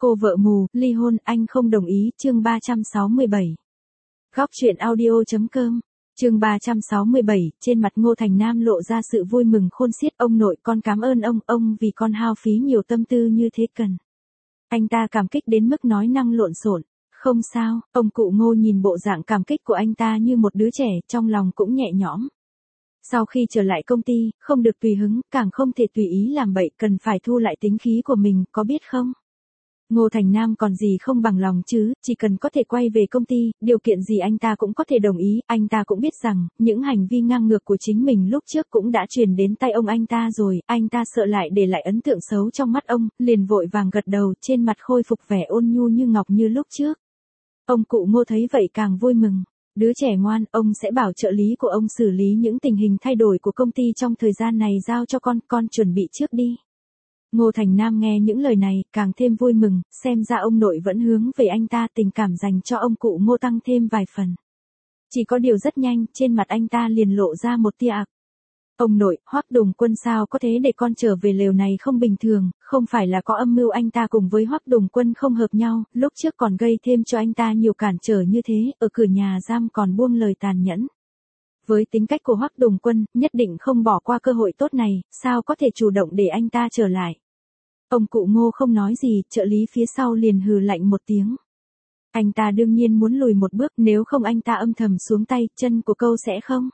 Cô vợ mù, ly hôn, anh không đồng ý, chương 367. Góc truyện audio.com, chương 367, trên mặt Ngô Thành Nam lộ ra sự vui mừng khôn xiết. Ông nội, con cảm ơn ông vì con hao phí nhiều tâm tư như thế cần. Anh ta cảm kích đến mức nói năng lộn xộn. Không sao, ông cụ Ngô nhìn bộ dạng cảm kích của anh ta như một đứa trẻ, trong lòng cũng nhẹ nhõm. Sau khi trở lại công ty, không được tùy hứng, càng không thể tùy ý làm bậy, cần phải thu lại tính khí của mình, có biết không? Ngô Thành Nam còn gì không bằng lòng chứ, chỉ cần có thể quay về công ty, điều kiện gì anh ta cũng có thể đồng ý. Anh ta cũng biết rằng, những hành vi ngang ngược của chính mình lúc trước cũng đã truyền đến tay ông anh ta rồi. Anh ta sợ lại để lại ấn tượng xấu trong mắt ông, liền vội vàng gật đầu, trên mặt khôi phục vẻ ôn nhu như ngọc như lúc trước. Ông cụ Ngô thấy vậy càng vui mừng. Đứa trẻ ngoan, ông sẽ bảo trợ lý của ông xử lý những tình hình thay đổi của công ty trong thời gian này, giao cho con chuẩn bị trước đi. Ngô Thành Nam nghe những lời này, càng thêm vui mừng, xem ra ông nội vẫn hướng về anh ta, tình cảm dành cho ông cụ Ngô tăng thêm vài phần. Chỉ có điều rất nhanh, trên mặt anh ta liền lộ ra một tia ạc. Ông nội, Hoắc Đùng Quân sao có thế để con trở về lều này không bình thường, không phải là có âm mưu anh ta cùng với Hoắc Đùng Quân không hợp nhau, lúc trước còn gây thêm cho anh ta nhiều cản trở như thế, ở cửa nhà giam còn buông lời tàn nhẫn. Với tính cách của Hoắc Đùng Quân, nhất định không bỏ qua cơ hội tốt này, sao có thể chủ động để anh ta trở lại. Ông cụ Ngô không nói gì, trợ lý phía sau liền hừ lạnh một tiếng. Anh ta đương nhiên muốn lùi một bước, nếu không anh ta âm thầm xuống tay, chân của câu sẽ không.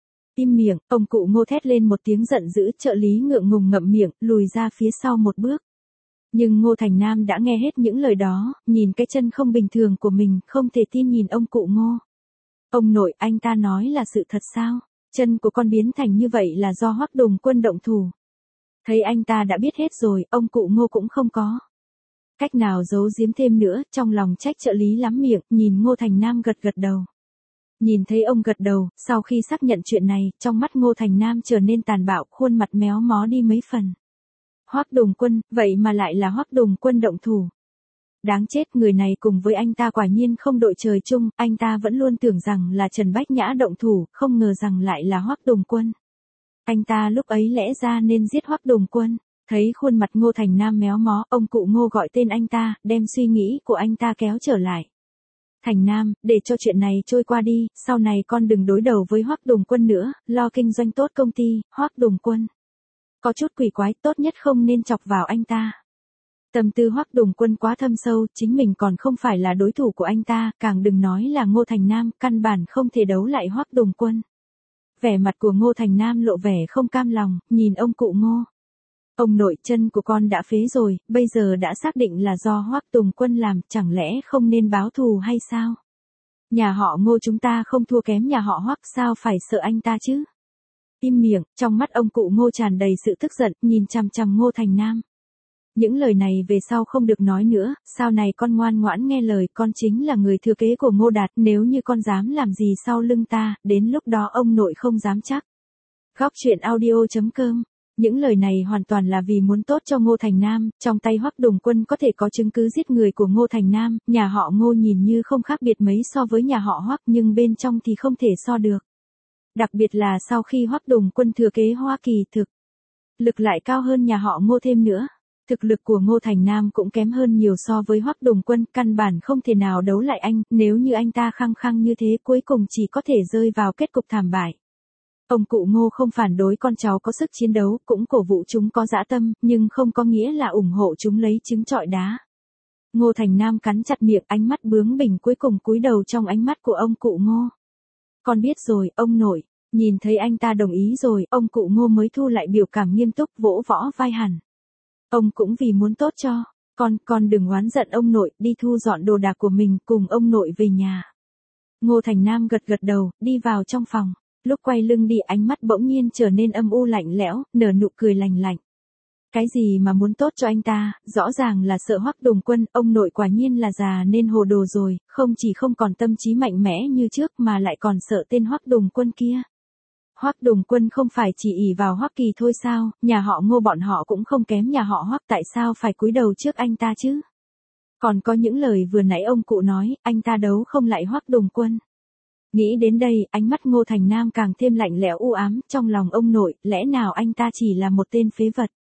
Im miệng, ông cụ Ngô thét lên một tiếng giận dữ, trợ lý ngượng ngùng ngậm miệng, lùi ra phía sau một bước. Nhưng Ngô Thành Nam đã nghe hết những lời đó, nhìn cái chân không bình thường của mình, không thể tin nhìn ông cụ Ngô. Ông nội, anh ta nói là sự thật sao? Chân của con biến thành như vậy là do Hoắc Đùng Quân động thủ. Thấy anh ta đã biết hết rồi, ông cụ Ngô cũng không có cách nào giấu giếm thêm nữa, trong lòng trách trợ lý lắm miệng, nhìn Ngô Thành Nam gật gật đầu. Nhìn thấy ông gật đầu, sau khi xác nhận chuyện này, trong mắt Ngô Thành Nam trở nên tàn bạo, khuôn mặt méo mó đi mấy phần. Hoắc Đùng Quân, vậy mà lại là Hoắc Đùng Quân động thủ. Đáng chết, người này cùng với anh ta quả nhiên không đội trời chung, anh ta vẫn luôn tưởng rằng là Trần Bách Nhã động thủ, không ngờ rằng lại là Hoắc Đùng Quân. Anh ta lúc ấy lẽ ra nên giết Hoắc Đùng Quân. Thấy khuôn mặt Ngô Thành Nam méo mó, ông cụ Ngô gọi tên anh ta, đem suy nghĩ của anh ta kéo trở lại. Thành Nam, để cho chuyện này trôi qua đi, sau này con đừng đối đầu với Hoắc Đùng Quân nữa, lo kinh doanh tốt công ty. Hoắc Đùng Quân có chút quỷ quái, tốt nhất không nên chọc vào anh ta. Tâm tư Hoắc Đùng Quân quá thâm sâu, chính mình còn không phải là đối thủ của anh ta, càng đừng nói là Ngô Thành Nam, căn bản không thể đấu lại Hoắc Đùng Quân. Vẻ mặt của Ngô Thành Nam lộ vẻ không cam lòng, nhìn ông cụ Ngô. Ông nội, chân của con đã phế rồi, bây giờ đã xác định là do Hoắc Đùng Quân làm, chẳng lẽ không nên báo thù hay sao? Nhà họ Ngô chúng ta không thua kém nhà họ Hoắc, sao phải sợ anh ta chứ? Im miệng, trong mắt ông cụ Ngô tràn đầy sự tức giận, nhìn chằm chằm Ngô Thành Nam. Những lời này về sau không được nói nữa, sau này con ngoan ngoãn nghe lời, con chính là người thừa kế của Ngô Đạt, nếu như con dám làm gì sau lưng ta, đến lúc đó ông nội không dám chắc. Góc truyện audio.com. Những lời này hoàn toàn là vì muốn tốt cho Ngô Thành Nam, trong tay Hoắc Đùng Quân có thể có chứng cứ giết người của Ngô Thành Nam, nhà họ Ngô nhìn như không khác biệt mấy so với nhà họ Hoắc, nhưng bên trong thì không thể so được. Đặc biệt là sau khi Hoắc Đùng Quân thừa kế Hoa Kỳ thực lực lại cao hơn nhà họ Ngô thêm nữa. Thực lực của Ngô Thành Nam cũng kém hơn nhiều so với Hoắc Đùng Quân, căn bản không thể nào đấu lại anh, nếu như anh ta khăng khăng như thế cuối cùng chỉ có thể rơi vào kết cục thảm bại. Ông cụ Ngô không phản đối con cháu có sức chiến đấu, cũng cổ vũ chúng có dã tâm, nhưng không có nghĩa là ủng hộ chúng lấy trứng trọi đá. Ngô Thành Nam cắn chặt miệng, ánh mắt bướng bỉnh cuối cùng cúi đầu trong ánh mắt của ông cụ Ngô. Con biết rồi, ông nội. Nhìn thấy anh ta đồng ý rồi, ông cụ Ngô mới thu lại biểu cảm nghiêm túc, vỗ võ vai hẳn. Ông cũng vì muốn tốt cho con đừng oán giận ông nội, đi thu dọn đồ đạc của mình, cùng ông nội về nhà. Ngô Thành Nam gật gật đầu, đi vào trong phòng. Lúc quay lưng đi, ánh mắt bỗng nhiên trở nên âm u lạnh lẽo, nở nụ cười lành lạnh. Cái gì mà muốn tốt cho anh ta, rõ ràng là sợ Hoắc Đùng Quân, ông nội quả nhiên là già nên hồ đồ rồi, không chỉ không còn tâm trí mạnh mẽ như trước mà lại còn sợ tên Hoắc Đùng Quân kia. Hoắc Đùng Quân không phải chỉ ỷ vào Hoắc Kỳ thôi sao, nhà họ Ngô bọn họ cũng không kém nhà họ Hoắc, tại sao phải cúi đầu trước anh ta chứ? Còn có những lời vừa nãy ông cụ nói, anh ta đấu không lại Hoắc Đùng Quân. Nghĩ đến đây, ánh mắt Ngô Thành Nam càng thêm lạnh lẽo u ám, trong lòng ông nội, lẽ nào anh ta chỉ là một tên phế vật?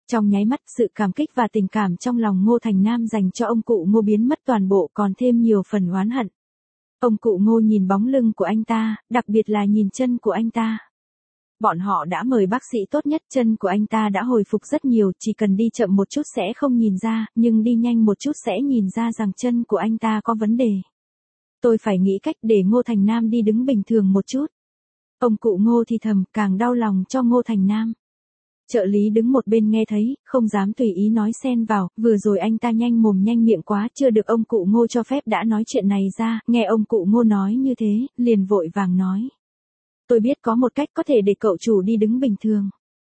Trong nháy mắt, sự cảm kích và tình cảm trong lòng Ngô Thành Nam dành cho ông cụ Ngô biến mất toàn bộ, còn thêm nhiều phần oán hận. Ông cụ Ngô nhìn bóng lưng của anh ta, đặc biệt là nhìn chân của anh ta. Bọn họ đã mời bác sĩ tốt nhất, chân của anh ta đã hồi phục rất nhiều, chỉ cần đi chậm một chút sẽ không nhìn ra, nhưng đi nhanh một chút sẽ nhìn ra rằng chân của anh ta có vấn đề. Tôi phải nghĩ cách để Ngô Thành Nam đi đứng bình thường một chút. Ông cụ Ngô thì thầm, càng đau lòng cho Ngô Thành Nam. Trợ lý đứng một bên nghe thấy, không dám tùy ý nói xen vào, vừa rồi anh ta nhanh mồm nhanh miệng quá, chưa được ông cụ Ngô cho phép đã nói chuyện này ra, nghe ông cụ Ngô nói như thế, liền vội vàng nói. Tôi biết có một cách có thể để cậu chủ đi đứng bình thường.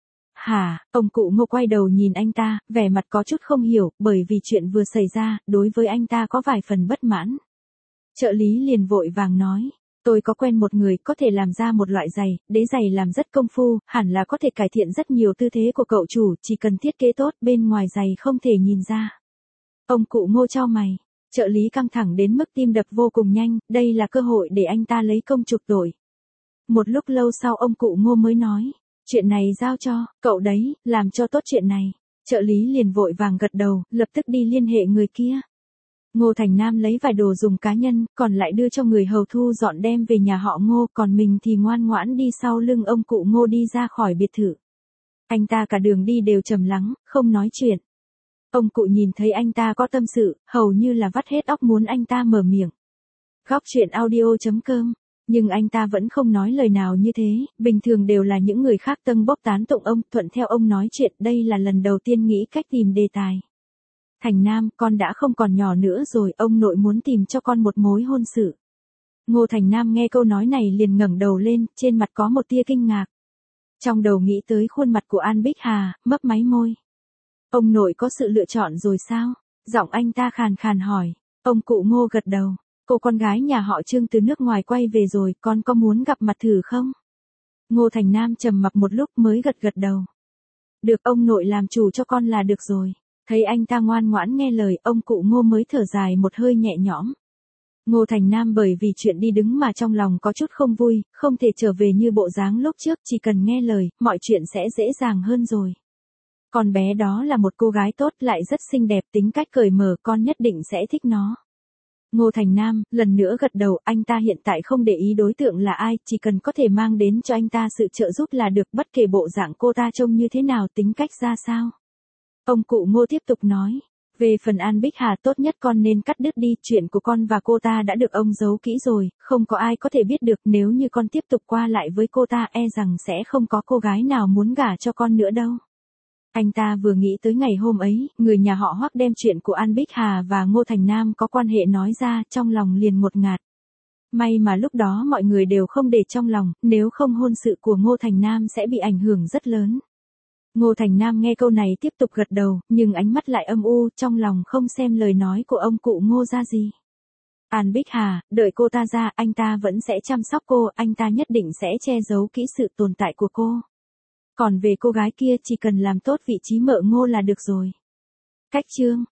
Hả, ông cụ Ngô quay đầu nhìn anh ta, vẻ mặt có chút không hiểu, bởi vì chuyện vừa xảy ra, đối với anh ta có vài phần bất mãn. Trợ lý liền vội vàng nói. Tôi có quen một người có thể làm ra một loại giày, đế giày làm rất công phu, hẳn là có thể cải thiện rất nhiều tư thế của cậu chủ, chỉ cần thiết kế tốt, bên ngoài giày không thể nhìn ra. Ông cụ Ngô chau mày, trợ lý căng thẳng đến mức tim đập vô cùng nhanh, đây là cơ hội để anh ta lấy công trục tội. Một lúc lâu sau ông cụ Ngô mới nói, chuyện này giao cho, cậu đấy, làm cho tốt chuyện này. Trợ lý liền vội vàng gật đầu, lập tức đi liên hệ người kia. Ngô Thành Nam lấy vài đồ dùng cá nhân, còn lại đưa cho người hầu thu dọn đem về nhà họ Ngô, còn mình thì ngoan ngoãn đi sau lưng ông cụ Ngô đi ra khỏi biệt thự. Anh ta cả đường đi đều trầm lắng, không nói chuyện. Ông cụ nhìn thấy anh ta có tâm sự, hầu như là vắt hết óc muốn anh ta mở miệng. Góc chuyện audio.com. Nhưng anh ta vẫn không nói lời nào như thế, bình thường đều là những người khác tâng bốc tán tụng ông, thuận theo ông nói chuyện, đây là lần đầu tiên nghĩ cách tìm đề tài. Thành Nam, con đã không còn nhỏ nữa rồi, ông nội muốn tìm cho con một mối hôn sự. Ngô Thành Nam nghe câu nói này liền ngẩng đầu lên, trên mặt có một tia kinh ngạc. Trong đầu nghĩ tới khuôn mặt của An Bích Hà, mấp máy môi. Ông nội có sự lựa chọn rồi sao? Giọng anh ta khàn khàn hỏi. Ông cụ Ngô gật đầu. Cô con gái nhà họ Trương từ nước ngoài quay về rồi, con có muốn gặp mặt thử không? Ngô Thành Nam trầm mặc một lúc mới gật gật đầu. Được, ông nội làm chủ cho con là được rồi. Thấy anh ta ngoan ngoãn nghe lời, ông cụ Ngô mới thở dài một hơi nhẹ nhõm. Ngô Thành Nam bởi vì chuyện đi đứng mà trong lòng có chút không vui, không thể trở về như bộ dáng lúc trước, chỉ cần nghe lời, mọi chuyện sẽ dễ dàng hơn rồi. Con bé đó là một cô gái tốt, lại rất xinh đẹp, tính cách cởi mở, con nhất định sẽ thích nó. Ngô Thành Nam, lần nữa gật đầu, anh ta hiện tại không để ý đối tượng là ai, chỉ cần có thể mang đến cho anh ta sự trợ giúp là được, bất kể bộ dạng cô ta trông như thế nào, tính cách ra sao. Ông cụ Ngô tiếp tục nói, về phần An Bích Hà tốt nhất con nên cắt đứt đi, chuyện của con và cô ta đã được ông giấu kỹ rồi, không có ai có thể biết được, nếu như con tiếp tục qua lại với cô ta e rằng sẽ không có cô gái nào muốn gả cho con nữa đâu. Anh ta vừa nghĩ tới ngày hôm ấy, người nhà họ Hoắc đem chuyện của An Bích Hà và Ngô Thành Nam có quan hệ nói ra, trong lòng liền ngột ngạt. May mà lúc đó mọi người đều không để trong lòng, nếu không hôn sự của Ngô Thành Nam sẽ bị ảnh hưởng rất lớn. Ngô Thành Nam nghe câu này tiếp tục gật đầu, nhưng ánh mắt lại âm u, trong lòng không xem lời nói của ông cụ Ngô ra gì. An Bích Hà, đợi cô ta ra, anh ta vẫn sẽ chăm sóc cô, anh ta nhất định sẽ che giấu kỹ sự tồn tại của cô. Còn về cô gái kia chỉ cần làm tốt vị trí mợ Ngô là được rồi. Cách chương